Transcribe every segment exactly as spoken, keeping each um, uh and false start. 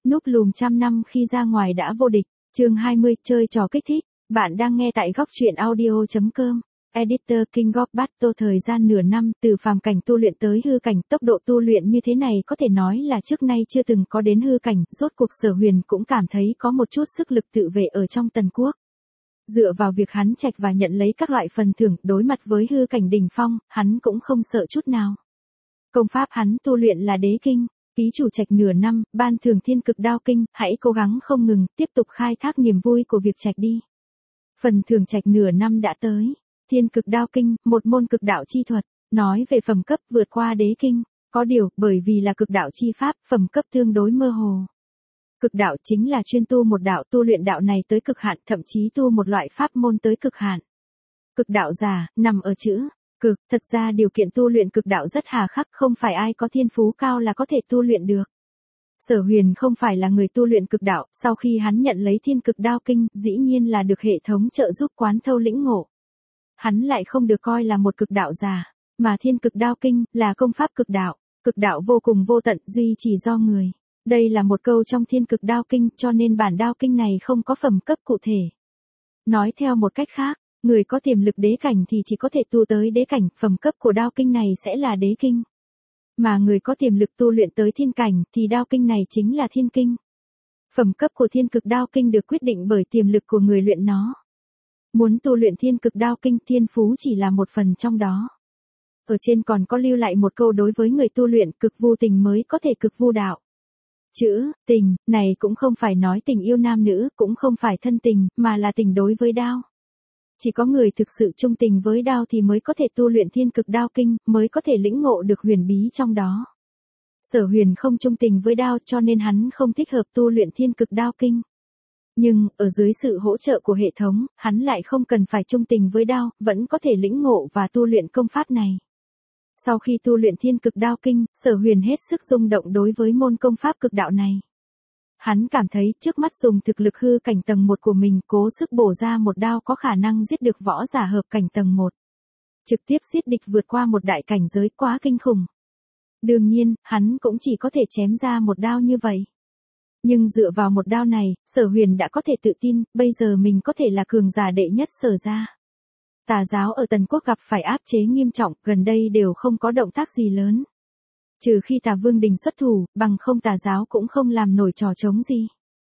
Núp lùm trăm năm khi ra ngoài đã vô địch. Chương hai mươi, chơi trò kích thích. Bạn đang nghe tại góc truyện audio chấm com. Editor King of Battle. Thời gian nửa năm từ phàm cảnh tu luyện tới hư cảnh, tốc độ tu luyện như thế này có thể nói là trước nay chưa từng có đến hư cảnh, rốt cuộc Sở Huyền cũng cảm thấy có một chút sức lực tự vệ ở trong Tần Quốc. Dựa vào việc hắn trạch và nhận lấy các loại phần thưởng, đối mặt với hư cảnh đỉnh phong, hắn cũng không sợ chút nào. Công pháp hắn tu luyện là Đế Kinh. Ký chủ trạch nửa năm, ban thưởng Thiên Cực Đao Kinh, hãy cố gắng không ngừng, tiếp tục khai thác niềm vui của việc trạch đi. Phần thưởng trạch nửa năm đã tới. Thiên Cực Đao Kinh, một môn cực đạo chi thuật, nói về phẩm cấp vượt qua Đế Kinh, có điều, bởi vì là cực đạo chi pháp, phẩm cấp tương đối mơ hồ. Cực đạo chính là chuyên tu một đạo, tu luyện đạo này tới cực hạn, thậm chí tu một loại pháp môn tới cực hạn. Cực đạo giả, nằm ở chữ cực, thật ra điều kiện tu luyện cực đạo rất hà khắc, không phải ai có thiên phú cao là có thể tu luyện được. Sở Huyền không phải là người tu luyện cực đạo, sau khi hắn nhận lấy Thiên Cực Đao Kinh, dĩ nhiên là được hệ thống trợ giúp quán thâu lĩnh ngộ. Hắn lại không được coi là một cực đạo giả, mà Thiên Cực Đao Kinh là công pháp cực đạo, cực đạo vô cùng vô tận, duy chỉ do người. Đây là một câu trong Thiên Cực Đao Kinh, cho nên bản đao kinh này không có phẩm cấp cụ thể. Nói theo một cách khác, người có tiềm lực đế cảnh thì chỉ có thể tu tới đế cảnh, phẩm cấp của đao kinh này sẽ là đế kinh. Mà người có tiềm lực tu luyện tới thiên cảnh thì đao kinh này chính là thiên kinh. Phẩm cấp của Thiên Cực Đao Kinh được quyết định bởi tiềm lực của người luyện nó. Muốn tu luyện Thiên Cực Đao Kinh, thiên phú chỉ là một phần trong đó. Ở trên còn có lưu lại một câu đối với người tu luyện, cực vô tình mới có thể cực vô đạo. Chữ tình này cũng không phải nói tình yêu nam nữ, cũng không phải thân tình, mà là tình đối với đao. Chỉ có người thực sự trung tình với đao thì mới có thể tu luyện Thiên Cực Đao Kinh, mới có thể lĩnh ngộ được huyền bí trong đó. Sở Huyền không trung tình với đao, cho nên hắn không thích hợp tu luyện Thiên Cực Đao Kinh. Nhưng, ở dưới sự hỗ trợ của hệ thống, hắn lại không cần phải trung tình với đao, vẫn có thể lĩnh ngộ và tu luyện công pháp này. Sau khi tu luyện Thiên Cực Đao Kinh, Sở Huyền hết sức rung động đối với môn công pháp cực đạo này. Hắn cảm thấy trước mắt dùng thực lực hư cảnh tầng một của mình cố sức bổ ra một đao có khả năng giết được võ giả hợp cảnh tầng một. Trực tiếp giết địch vượt qua một đại cảnh giới, quá kinh khủng. Đương nhiên, hắn cũng chỉ có thể chém ra một đao như vậy. Nhưng dựa vào một đao này, Sở Huyền đã có thể tự tin, bây giờ mình có thể là cường giả đệ nhất Sở gia. Tà giáo ở Tần Quốc gặp phải áp chế nghiêm trọng, gần đây đều không có động tác gì lớn. Trừ khi Tà Vương Đình xuất thủ, bằng không tà giáo cũng không làm nổi trò trống gì.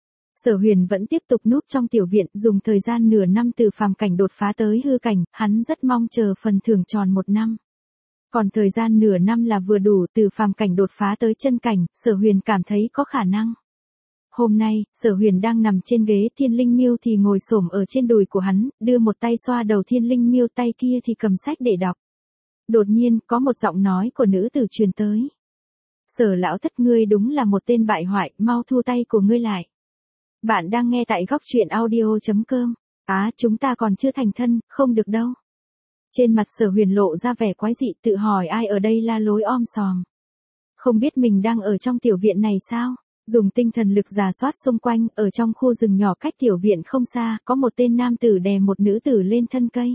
Sở Huyền vẫn tiếp tục núp trong tiểu viện, dùng thời gian nửa năm từ phàm cảnh đột phá tới hư cảnh, hắn rất mong chờ phần thưởng tròn một năm. Còn thời gian nửa năm là vừa đủ, từ phàm cảnh đột phá tới chân cảnh, Sở Huyền cảm thấy có khả năng. Hôm nay, Sở Huyền đang nằm trên ghế Thiên Linh Miêu thì ngồi xổm ở trên đùi của hắn, đưa một tay xoa đầu Thiên Linh Miêu, tay kia thì cầm sách để đọc. Đột nhiên, có một giọng nói của nữ tử truyền tới. Sở lão thất, ngươi đúng là một tên bại hoại, mau thu tay của ngươi lại. Bạn đang nghe tại góc truyện audio chấm com. Á, chúng ta còn chưa thành thân, không được đâu. Trên mặt Sở Huyền lộ ra vẻ quái dị, tự hỏi ai ở đây la lối om sòm. Không biết mình đang ở trong tiểu viện này sao? Dùng tinh thần lực rà soát xung quanh, ở trong khu rừng nhỏ cách tiểu viện không xa, có một tên nam tử đè một nữ tử lên thân cây.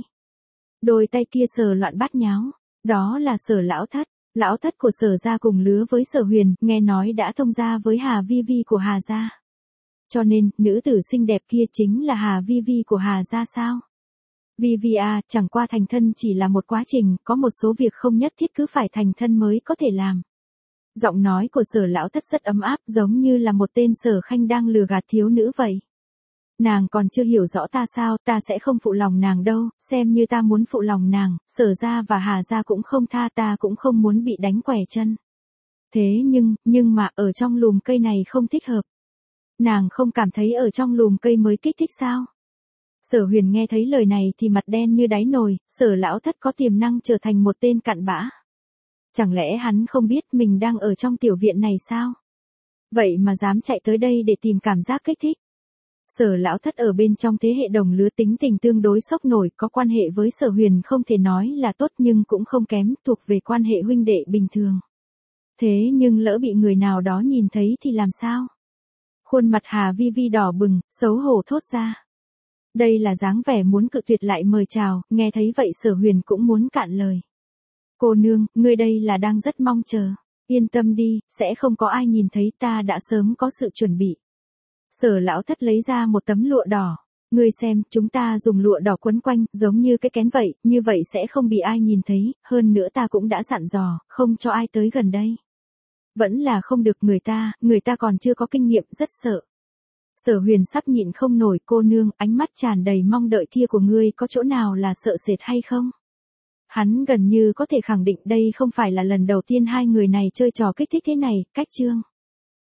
Đôi tay kia sờ loạn bát nháo. Đó là Sở lão thất. Lão thất của Sở gia cùng lứa với Sở Huyền, nghe nói đã thông gia với Hà Vi Vi của Hà gia. Cho nên, nữ tử xinh đẹp kia chính là Hà Vi Vi của Hà gia sao? Vi Vi à, chẳng qua thành thân chỉ là một quá trình, có một số việc không nhất thiết cứ phải thành thân mới có thể làm. Giọng nói của Sở lão thất rất ấm áp, giống như là một tên Sở Khanh đang lừa gạt thiếu nữ vậy. Nàng còn chưa hiểu rõ ta sao, ta sẽ không phụ lòng nàng đâu, xem như ta muốn phụ lòng nàng, Sở gia và Hà gia cũng không tha, ta cũng không muốn bị đánh quẻ chân. Thế nhưng, nhưng mà ở trong lùm cây này không thích hợp. Nàng không cảm thấy ở trong lùm cây mới kích thích sao? Sở Huyền nghe thấy lời này thì mặt đen như đáy nồi, Sở lão thất có tiềm năng trở thành một tên cặn bã. Chẳng lẽ hắn không biết mình đang ở trong tiểu viện này sao? Vậy mà dám chạy tới đây để tìm cảm giác kích thích. Sở lão thất ở bên trong thế hệ đồng lứa, tính tình tương đối sốc nổi, có quan hệ với Sở Huyền không thể nói là tốt nhưng cũng không kém, thuộc về quan hệ huynh đệ bình thường. Thế nhưng lỡ bị người nào đó nhìn thấy thì làm sao? Khuôn mặt Hà Vi Vi đỏ bừng, xấu hổ thốt ra. Đây là dáng vẻ muốn cự tuyệt lại mời chào, nghe thấy vậy Sở Huyền cũng muốn cạn lời. Cô nương, ngươi đây là đang rất mong chờ. Yên tâm đi, sẽ không có ai nhìn thấy, ta đã sớm có sự chuẩn bị. Sở lão thất lấy ra một tấm lụa đỏ. Ngươi xem, chúng ta dùng lụa đỏ quấn quanh, giống như cái kén vậy, như vậy sẽ không bị ai nhìn thấy, hơn nữa ta cũng đã dặn dò, không cho ai tới gần đây. Vẫn là không được, người ta, người ta còn chưa có kinh nghiệm, rất sợ. Sở Huyền sắp nhịn không nổi, cô nương, ánh mắt tràn đầy mong đợi kia của ngươi có chỗ nào là sợ sệt hay không? Hắn gần như có thể khẳng định đây không phải là lần đầu tiên hai người này chơi trò kích thích thế này, cách chương.